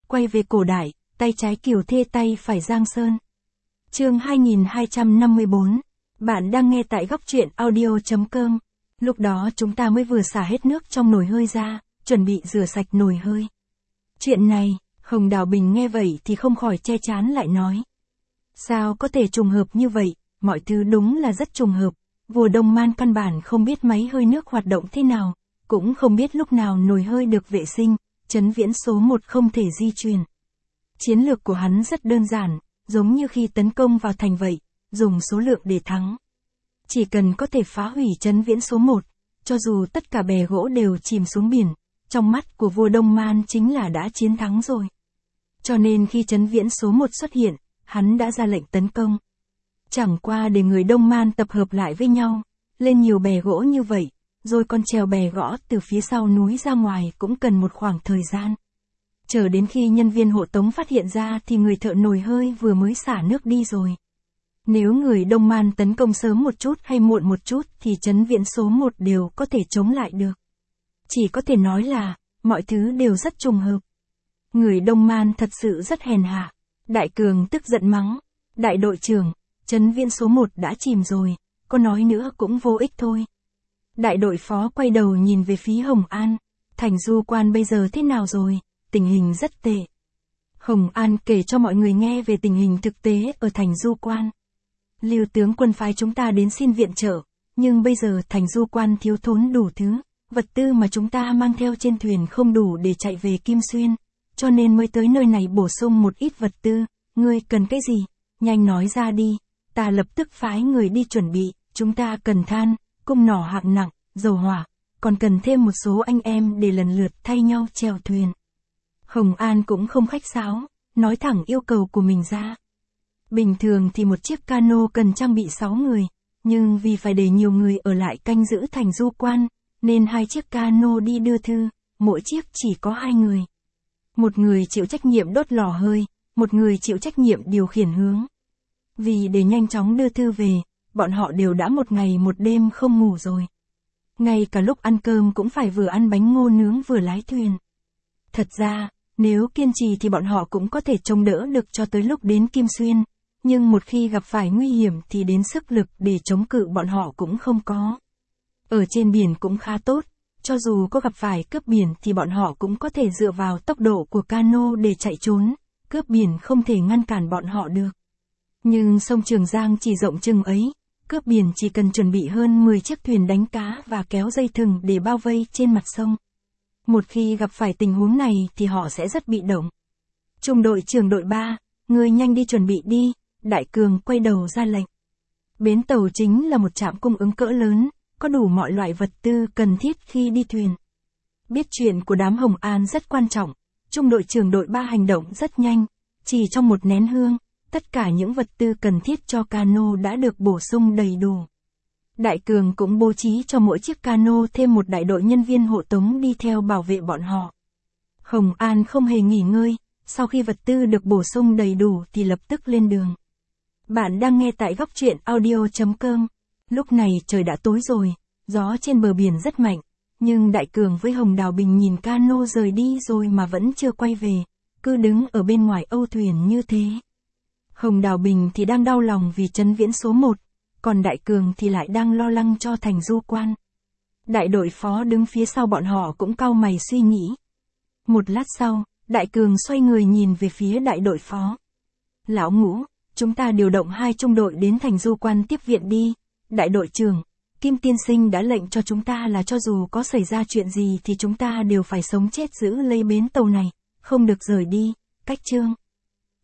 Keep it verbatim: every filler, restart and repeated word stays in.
quay về cổ đại, tay trái Kiều Thê tay phải Giang Sơn. Chương hai nghìn hai trăm năm mươi bốn. Bạn đang nghe tại góc truyện audio chấm com. Lúc đó chúng ta mới vừa xả hết nước trong nồi hơi ra, chuẩn bị rửa sạch nồi hơi. Chuyện này, Hồng Đào Bình nghe vậy thì không khỏi che chán lại nói. Sao có thể trùng hợp như vậy, mọi thứ đúng là rất trùng hợp. Vua Đông Man căn bản không biết máy hơi nước hoạt động thế nào, cũng không biết lúc nào nồi hơi được vệ sinh, Trấn Viễn số một không thể di chuyển. Chiến lược của hắn rất đơn giản, giống như khi tấn công vào thành vậy, dùng số lượng để thắng. Chỉ cần có thể phá hủy Trấn Viễn số một, cho dù tất cả bè gỗ đều chìm xuống biển, trong mắt của vua Đông Man chính là đã chiến thắng rồi. Cho nên khi Trấn Viễn số một xuất hiện, hắn đã ra lệnh tấn công. Chẳng qua để người Đông Man tập hợp lại với nhau, lên nhiều bè gỗ như vậy, rồi còn trèo bè gõ từ phía sau núi ra ngoài cũng cần một khoảng thời gian. Chờ đến khi nhân viên hộ tống phát hiện ra thì người thợ nồi hơi vừa mới xả nước đi rồi. Nếu người Đông Man tấn công sớm một chút hay muộn một chút thì Trấn Viễn số một đều có thể chống lại được. Chỉ có thể nói là, mọi thứ đều rất trùng hợp. Người Đông Man thật sự rất hèn hạ. Đại Cường tức giận mắng. Đại đội trưởng, Trấn Viễn số một đã chìm rồi, có nói nữa cũng vô ích thôi. Đại đội phó quay đầu nhìn về phía Hồng An. Thành Du Quan bây giờ thế nào rồi? Tình hình rất tệ. Hồng An kể cho mọi người nghe về tình hình thực tế ở Thành Du Quan. Lưu tướng quân phái chúng ta đến xin viện trợ, nhưng bây giờ Thành Du Quan thiếu thốn đủ thứ, vật tư mà chúng ta mang theo trên thuyền không đủ để chạy về Kim Xuyên, cho nên mới tới nơi này bổ sung một ít vật tư. Ngươi cần cái gì? Nhanh nói ra đi, ta lập tức phái người đi chuẩn bị. Chúng ta cần than, cung nỏ hạng nặng, dầu hỏa, còn cần thêm một số anh em để lần lượt thay nhau chèo thuyền. Hồng An cũng không khách sáo, nói thẳng yêu cầu của mình ra. Bình thường thì một chiếc cano cần trang bị sáu người, nhưng vì phải để nhiều người ở lại canh giữ Thành Du Quan, nên hai chiếc cano đi đưa thư, mỗi chiếc chỉ có hai người. Một người chịu trách nhiệm đốt lò hơi, một người chịu trách nhiệm điều khiển hướng. Vì để nhanh chóng đưa thư về, bọn họ đều đã một ngày một đêm không ngủ rồi. Ngay cả lúc ăn cơm cũng phải vừa ăn bánh ngô nướng vừa lái thuyền. Thật ra, nếu kiên trì thì bọn họ cũng có thể chống đỡ được cho tới lúc đến Kim Xuyên, nhưng một khi gặp phải nguy hiểm thì đến sức lực để chống cự bọn họ cũng không có. Ở trên biển cũng khá tốt, cho dù có gặp phải cướp biển thì bọn họ cũng có thể dựa vào tốc độ của cano để chạy trốn, cướp biển không thể ngăn cản bọn họ được. Nhưng sông Trường Giang chỉ rộng chừng ấy, cướp biển chỉ cần chuẩn bị hơn mười chiếc thuyền đánh cá và kéo dây thừng để bao vây trên mặt sông. Một khi gặp phải tình huống này thì họ sẽ rất bị động. Trung đội trưởng đội ba, ngươi nhanh đi chuẩn bị đi, Đại Cường quay đầu ra lệnh. Bến tàu chính là một trạm cung ứng cỡ lớn, có đủ mọi loại vật tư cần thiết khi đi thuyền. Biết chuyện của đám Hồng An rất quan trọng, Trung đội trưởng đội ba hành động rất nhanh, chỉ trong một nén hương, tất cả những vật tư cần thiết cho cano đã được bổ sung đầy đủ. Đại Cường cũng bố trí cho mỗi chiếc cano thêm một đại đội nhân viên hộ tống đi theo bảo vệ bọn họ. Hồng An không hề nghỉ ngơi, sau khi vật tư được bổ sung đầy đủ thì lập tức lên đường. Bạn đang nghe tại góc truyện audio chấm com. Lúc này trời đã tối rồi, gió trên bờ biển rất mạnh, nhưng Đại Cường với Hồng Đào Bình nhìn cano rời đi rồi mà vẫn chưa quay về, cứ đứng ở bên ngoài âu thuyền như thế. Hồng Đào Bình thì đang đau lòng vì Trấn Viễn số một, còn Đại Cường thì lại đang lo lắng cho Thành Du Quan. Đại đội phó đứng phía sau bọn họ cũng cau mày suy nghĩ. Một lát sau, Đại Cường xoay người nhìn về phía đại đội phó. Lão Ngũ, chúng ta điều động hai trung đội đến Thành Du Quan tiếp viện đi. Đại đội trưởng, Kim Tiên Sinh đã lệnh cho chúng ta là cho dù có xảy ra chuyện gì thì chúng ta đều phải sống chết giữ lấy bến tàu này, không được rời đi. Cách chương.